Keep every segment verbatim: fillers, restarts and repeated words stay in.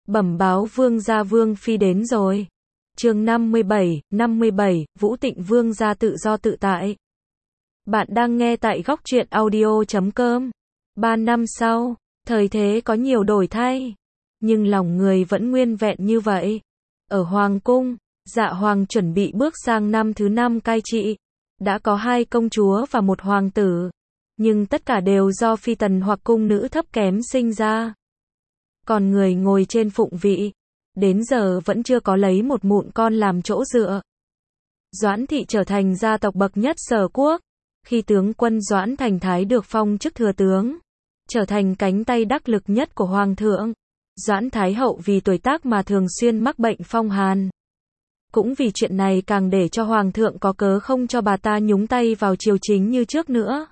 Bẩm báo vương gia vương phi đến rồi. Chương năm mươi bảy, năm mươi bảy, Vũ Tịnh vương gia tự do tự tại. Bạn đang nghe tại góc truyện audio chấm com. Ba năm sau, thời thế có nhiều đổi thay, nhưng lòng người vẫn nguyên vẹn như vậy. Ở Hoàng cung, Dạ Hoàng chuẩn bị bước sang năm thứ năm cai trị. Đã có hai công chúa và một hoàng tử, nhưng tất cả đều do phi tần hoặc cung nữ thấp kém sinh ra. Còn người ngồi trên phụng vị, đến giờ vẫn chưa có lấy một mụn con làm chỗ dựa. Doãn thị trở thành gia tộc bậc nhất Sở quốc, khi tướng quân Doãn Thành Thái được phong chức thừa tướng, trở thành cánh tay đắc lực nhất của hoàng thượng. Doãn Thái hậu vì tuổi tác mà thường xuyên mắc bệnh phong hàn. Cũng vì chuyện này càng để cho hoàng thượng có cớ không cho bà ta nhúng tay vào triều chính như trước nữa.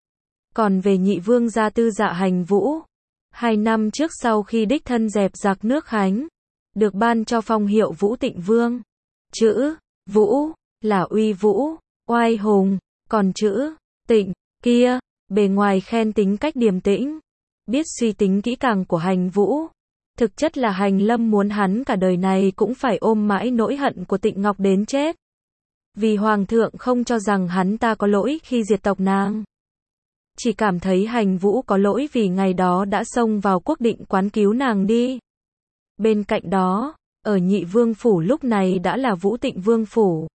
Còn về nhị vương gia Tư Dạ Hành Vũ, hai năm trước sau khi đích thân dẹp giặc nước Khánh, được ban cho phong hiệu Vũ Tịnh Vương. Chữ Vũ là uy vũ, oai hùng, còn chữ Tịnh kia, bề ngoài khen tính cách điềm tĩnh, biết suy tính kỹ càng của Hành Vũ. Thực chất là Hành Lâm muốn hắn cả đời này cũng phải ôm mãi nỗi hận của Tịnh Ngọc đến chết. Vì hoàng thượng không cho rằng hắn ta có lỗi khi diệt tộc nàng, chỉ cảm thấy Hành Vũ có lỗi vì ngày đó đã xông vào Quốc Định quán cứu nàng đi. Bên cạnh đó, ở Nhị Vương phủ lúc này đã là Vũ Tịnh Vương phủ.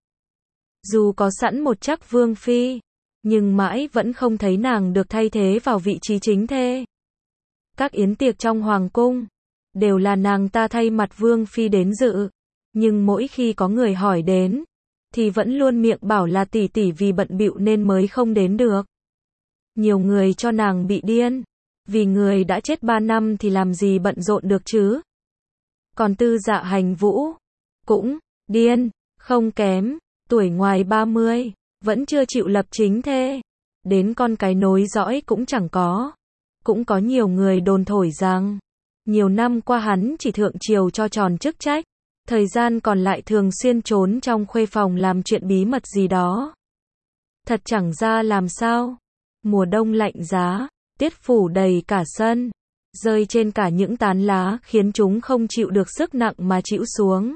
Dù có sẵn một chắc vương phi, nhưng mãi vẫn không thấy nàng được thay thế vào vị trí chính thê. Các yến tiệc trong hoàng cung đều là nàng ta thay mặt vương phi đến dự, nhưng mỗi khi có người hỏi đến thì vẫn luôn miệng bảo là tỷ tỷ vì bận bịu nên mới không đến được. Nhiều người cho nàng bị điên, vì người đã chết ba năm thì làm gì bận rộn được chứ. Còn Tư Dạ Hành Vũ cũng điên, không kém, tuổi ngoài ba mươi, vẫn chưa chịu lập chính thê, đến con cái nối dõi cũng chẳng có. Cũng có nhiều người đồn thổi rằng nhiều năm qua hắn chỉ thượng triều cho tròn chức trách, thời gian còn lại thường xuyên trốn trong khuê phòng làm chuyện bí mật gì đó. Thật chẳng ra làm sao. Mùa đông lạnh giá, tiết phủ đầy cả sân, rơi trên cả những tán lá khiến chúng không chịu được sức nặng mà chịu xuống.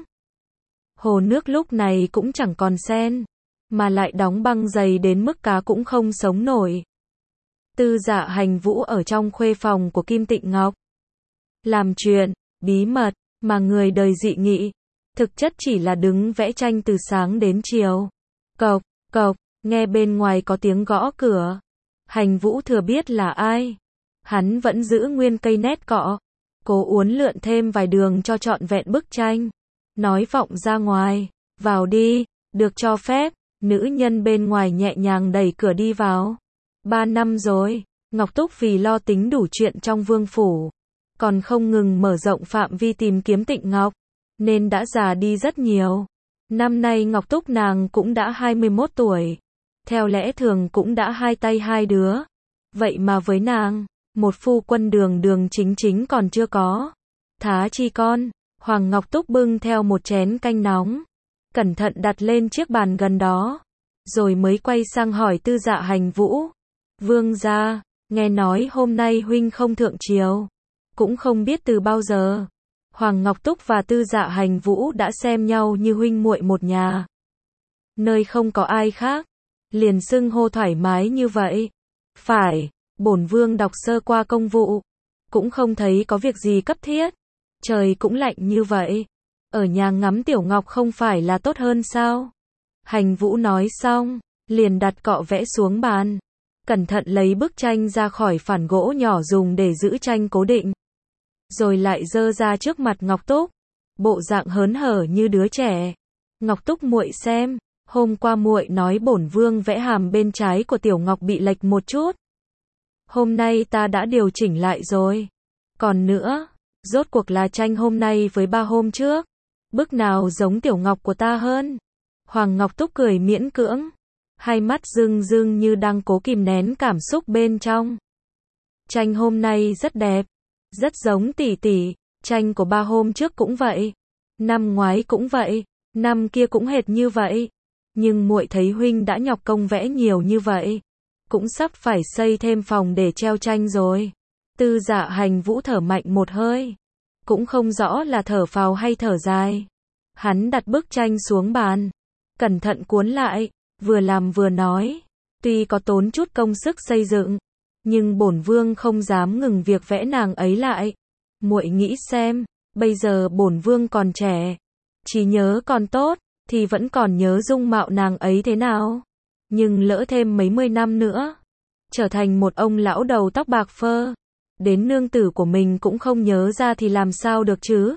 Hồ nước lúc này cũng chẳng còn sen, mà lại đóng băng dày đến mức cá cũng không sống nổi. Tư Dạ Hành Vũ ở trong khuê phòng của Kim Tịnh Ngọc, làm chuyện bí mật mà người đời dị nghị, thực chất chỉ là đứng vẽ tranh từ sáng đến chiều. Cộc, cộc, nghe bên ngoài có tiếng gõ cửa. Hành Vũ thừa biết là ai. Hắn vẫn giữ nguyên cây nét cọ, cố uốn lượn thêm vài đường cho trọn vẹn bức tranh. Nói vọng ra ngoài, vào đi, được cho phép. Nữ nhân bên ngoài nhẹ nhàng đẩy cửa đi vào. Ba năm rồi, Ngọc Túc vì lo tính đủ chuyện trong vương phủ, còn không ngừng mở rộng phạm vi tìm kiếm Tịnh Ngọc, nên đã già đi rất nhiều. Năm nay Ngọc Túc nàng cũng đã hai mươi mốt tuổi. Theo lẽ thường cũng đã hai tay hai đứa. Vậy mà với nàng, một phu quân đường đường chính chính còn chưa có. Thá chi con, Hoàng Ngọc Túc bưng theo một chén canh nóng, cẩn thận đặt lên chiếc bàn gần đó, rồi mới quay sang hỏi Tư Dạ Hành Vũ. Vương gia, nghe nói hôm nay huynh không thượng triều, cũng không biết từ bao giờ. Hoàng Ngọc Túc và Tư Dạ Hành Vũ đã xem nhau như huynh muội một nhà. Nơi không có ai khác, liền xưng hô thoải mái như vậy. Phải, bổn vương đọc sơ qua công vụ, cũng không thấy có việc gì cấp thiết. Trời cũng lạnh như vậy, ở nhà ngắm Tiểu Ngọc không phải là tốt hơn sao? Hành Vũ nói xong, liền đặt cọ vẽ xuống bàn, cẩn thận lấy bức tranh ra khỏi phản gỗ nhỏ dùng để giữ tranh cố định, rồi lại giơ ra trước mặt Ngọc Túc, bộ dạng hớn hở như đứa trẻ. Ngọc Túc muội xem, hôm qua muội nói bổn vương vẽ hàm bên trái của Tiểu Ngọc bị lệch một chút. Hôm nay ta đã điều chỉnh lại rồi. Còn nữa, rốt cuộc là tranh hôm nay với ba hôm trước, bức nào giống Tiểu Ngọc của ta hơn? Hoàng Ngọc Túc cười miễn cưỡng, hai mắt rưng rưng như đang cố kìm nén cảm xúc bên trong. Tranh hôm nay rất đẹp, rất giống tỷ tỷ, tranh của ba hôm trước cũng vậy, năm ngoái cũng vậy, năm kia cũng hệt như vậy. Nhưng muội thấy huynh đã nhọc công vẽ nhiều như vậy, cũng sắp phải xây thêm phòng để treo tranh rồi. Tư Dạ Hành Vũ thở mạnh một hơi, cũng không rõ là thở phào hay thở dài. Hắn đặt bức tranh xuống bàn, cẩn thận cuốn lại, vừa làm vừa nói, tuy có tốn chút công sức xây dựng, nhưng bổn vương không dám ngừng việc vẽ nàng ấy lại. Muội nghĩ xem, bây giờ bổn vương còn trẻ, trí nhớ còn tốt, thì vẫn còn nhớ dung mạo nàng ấy thế nào. Nhưng lỡ thêm mấy mươi năm nữa, trở thành một ông lão đầu tóc bạc phơ, đến nương tử của mình cũng không nhớ ra thì làm sao được chứ.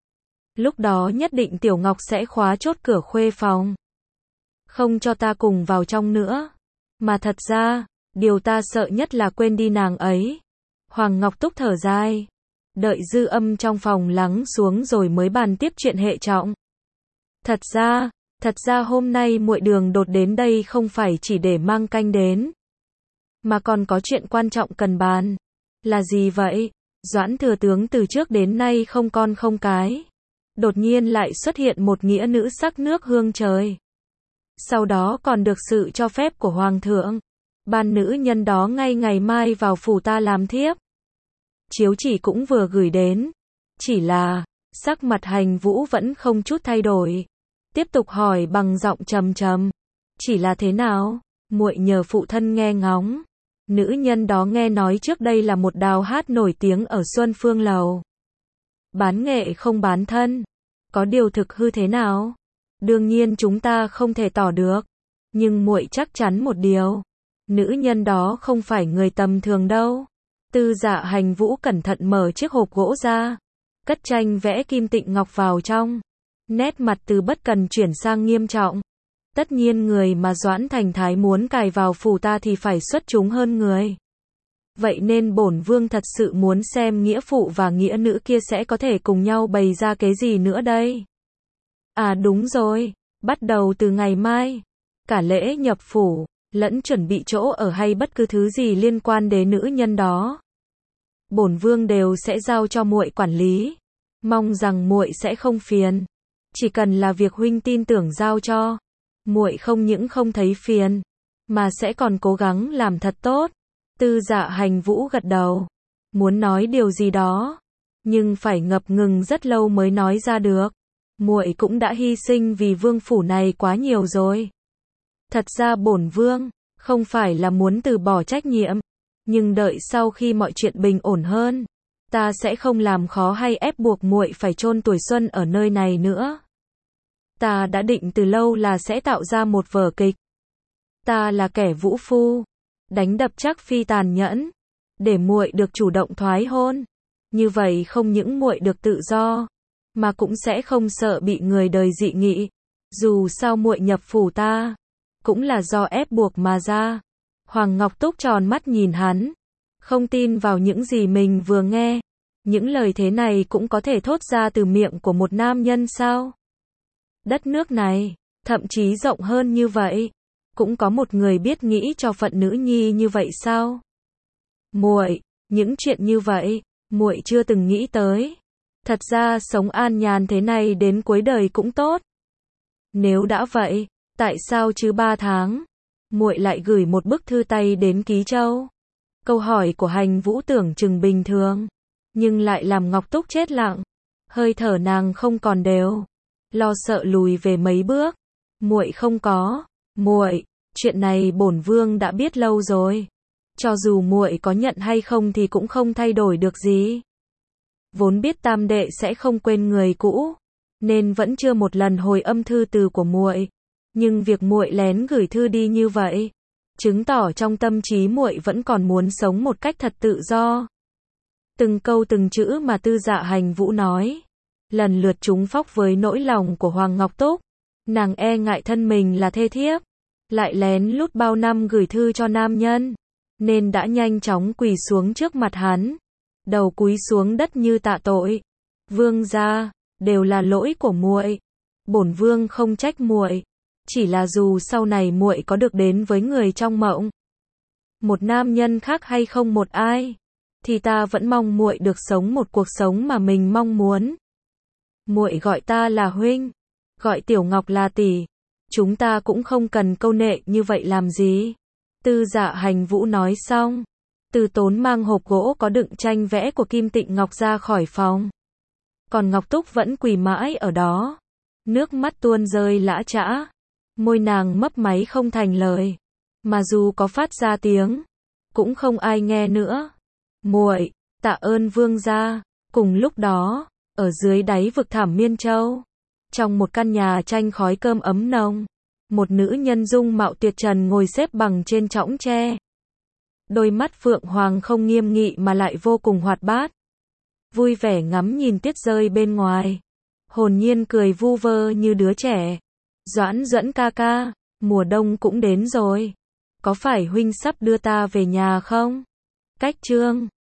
Lúc đó nhất định Tiểu Ngọc sẽ khóa chốt cửa khuê phòng, không cho ta cùng vào trong nữa. Mà thật ra, điều ta sợ nhất là quên đi nàng ấy. Hoàng Ngọc Túc thở dài, đợi dư âm trong phòng lắng xuống rồi mới bàn tiếp chuyện hệ trọng. Thật ra, thật ra hôm nay muội đường đột đến đây không phải chỉ để mang canh đến, mà còn có chuyện quan trọng cần bàn. Là gì vậy? Doãn thừa tướng từ trước đến nay không con không cái, đột nhiên lại xuất hiện một nghĩa nữ sắc nước hương trời. Sau đó còn được sự cho phép của Hoàng thượng, ban nữ nhân đó ngay ngày mai vào phủ ta làm thiếp. Chiếu chỉ cũng vừa gửi đến, chỉ là, sắc mặt Hành Vũ vẫn không chút thay đổi. Tiếp tục hỏi bằng giọng trầm trầm, chỉ là thế nào? Muội nhờ phụ thân nghe ngóng. Nữ nhân đó nghe nói trước đây là một đào hát nổi tiếng ở Xuân Phương Lầu. Bán nghệ không bán thân. Có điều thực hư thế nào? Đương nhiên chúng ta không thể tỏ được. Nhưng muội chắc chắn một điều. Nữ nhân đó không phải người tầm thường đâu. Tư Dạ Hành Vũ cẩn thận mở chiếc hộp gỗ ra, cất tranh vẽ Kim Tịnh Ngọc vào trong. Nét mặt từ bất cần chuyển sang nghiêm trọng. Tất nhiên người mà Doãn Thành Thái muốn cài vào phủ ta thì phải xuất chúng hơn người. Vậy nên bổn vương thật sự muốn xem nghĩa phụ và nghĩa nữ kia sẽ có thể cùng nhau bày ra cái gì nữa đây. À đúng rồi, bắt đầu từ ngày mai, cả lễ nhập phủ, lẫn chuẩn bị chỗ ở hay bất cứ thứ gì liên quan đến nữ nhân đó, bổn vương đều sẽ giao cho muội quản lý. Mong rằng muội sẽ không phiền. Chỉ cần là việc huynh tin tưởng giao cho, muội không những không thấy phiền, mà sẽ còn cố gắng làm thật tốt. Tư Dạ Hành Vũ gật đầu, muốn nói điều gì đó, nhưng phải ngập ngừng rất lâu mới nói ra được. Muội cũng đã hy sinh vì vương phủ này quá nhiều rồi. Thật ra bổn vương không phải là muốn từ bỏ trách nhiệm, nhưng đợi sau khi mọi chuyện bình ổn hơn, ta sẽ không làm khó hay ép buộc muội phải chôn tuổi xuân ở nơi này nữa. Ta đã định từ lâu là sẽ tạo ra một vở kịch. Ta là kẻ vũ phu, đánh đập Trác Phi tàn nhẫn, để muội được chủ động thoái hôn. Như vậy không những muội được tự do, mà cũng sẽ không sợ bị người đời dị nghị. Dù sao muội nhập phủ ta, cũng là do ép buộc mà ra. Hoàng Ngọc Túc tròn mắt nhìn hắn, không tin vào những gì mình vừa nghe. Những lời thế này cũng có thể thốt ra từ miệng của một nam nhân sao? Đất nước này, thậm chí rộng hơn như vậy, cũng có một người biết nghĩ cho phận nữ nhi như vậy sao? Muội, những chuyện như vậy, muội chưa từng nghĩ tới. Thật ra sống an nhàn thế này đến cuối đời cũng tốt. Nếu đã vậy, tại sao chứ ba tháng, muội lại gửi một bức thư tay đến Ký Châu? Câu hỏi của Hành Vũ tưởng chừng bình thường, nhưng lại làm Ngọc Túc chết lặng. Hơi thở nàng không còn đều, lo sợ lùi về mấy bước. Muội không có, muội, chuyện này bổn vương đã biết lâu rồi. Cho dù muội có nhận hay không thì cũng không thay đổi được gì. Vốn biết tam đệ sẽ không quên người cũ, nên vẫn chưa một lần hồi âm thư từ của muội. Nhưng việc muội lén gửi thư đi như vậy, chứng tỏ trong tâm trí muội vẫn còn muốn sống một cách thật tự do. Từng câu từng chữ mà Tư Dạ Hành Vũ nói, lần lượt trúng phóc với nỗi lòng của Hoàng Ngọc Túc. Nàng e ngại thân mình là thê thiếp, lại lén lút bao năm gửi thư cho nam nhân, nên đã nhanh chóng quỳ xuống trước mặt hắn, đầu cúi xuống đất như tạ tội. Vương gia, đều là lỗi của muội, bổn vương không trách muội, chỉ là dù sau này muội có được đến với người trong mộng, một nam nhân khác hay không một ai, thì ta vẫn mong muội được sống một cuộc sống mà mình mong muốn. Muội gọi ta là huynh, gọi Tiểu Ngọc là tỷ, chúng ta cũng không cần câu nệ như vậy làm gì. Tư Dạ Hành Vũ nói xong, Từ Tốn mang hộp gỗ có đựng tranh vẽ của Kim Tịnh Ngọc ra khỏi phòng. Còn Ngọc Túc vẫn quỳ mãi ở đó. Nước mắt tuôn rơi lã chã. Môi nàng mấp máy không thành lời. Mà dù có phát ra tiếng, cũng không ai nghe nữa. Muội, tạ ơn vương gia. Cùng lúc đó, ở dưới đáy vực thẳm Miên Châu, trong một căn nhà tranh khói cơm ấm nồng, một nữ nhân dung mạo tuyệt trần ngồi xếp bằng trên chõng tre. Đôi mắt phượng hoàng không nghiêm nghị mà lại vô cùng hoạt bát. Vui vẻ ngắm nhìn tuyết rơi bên ngoài. Hồn nhiên cười vu vơ như đứa trẻ. Doãn Duẫn ca ca, mùa đông cũng đến rồi. Có phải huynh sắp đưa ta về nhà không? Cách chương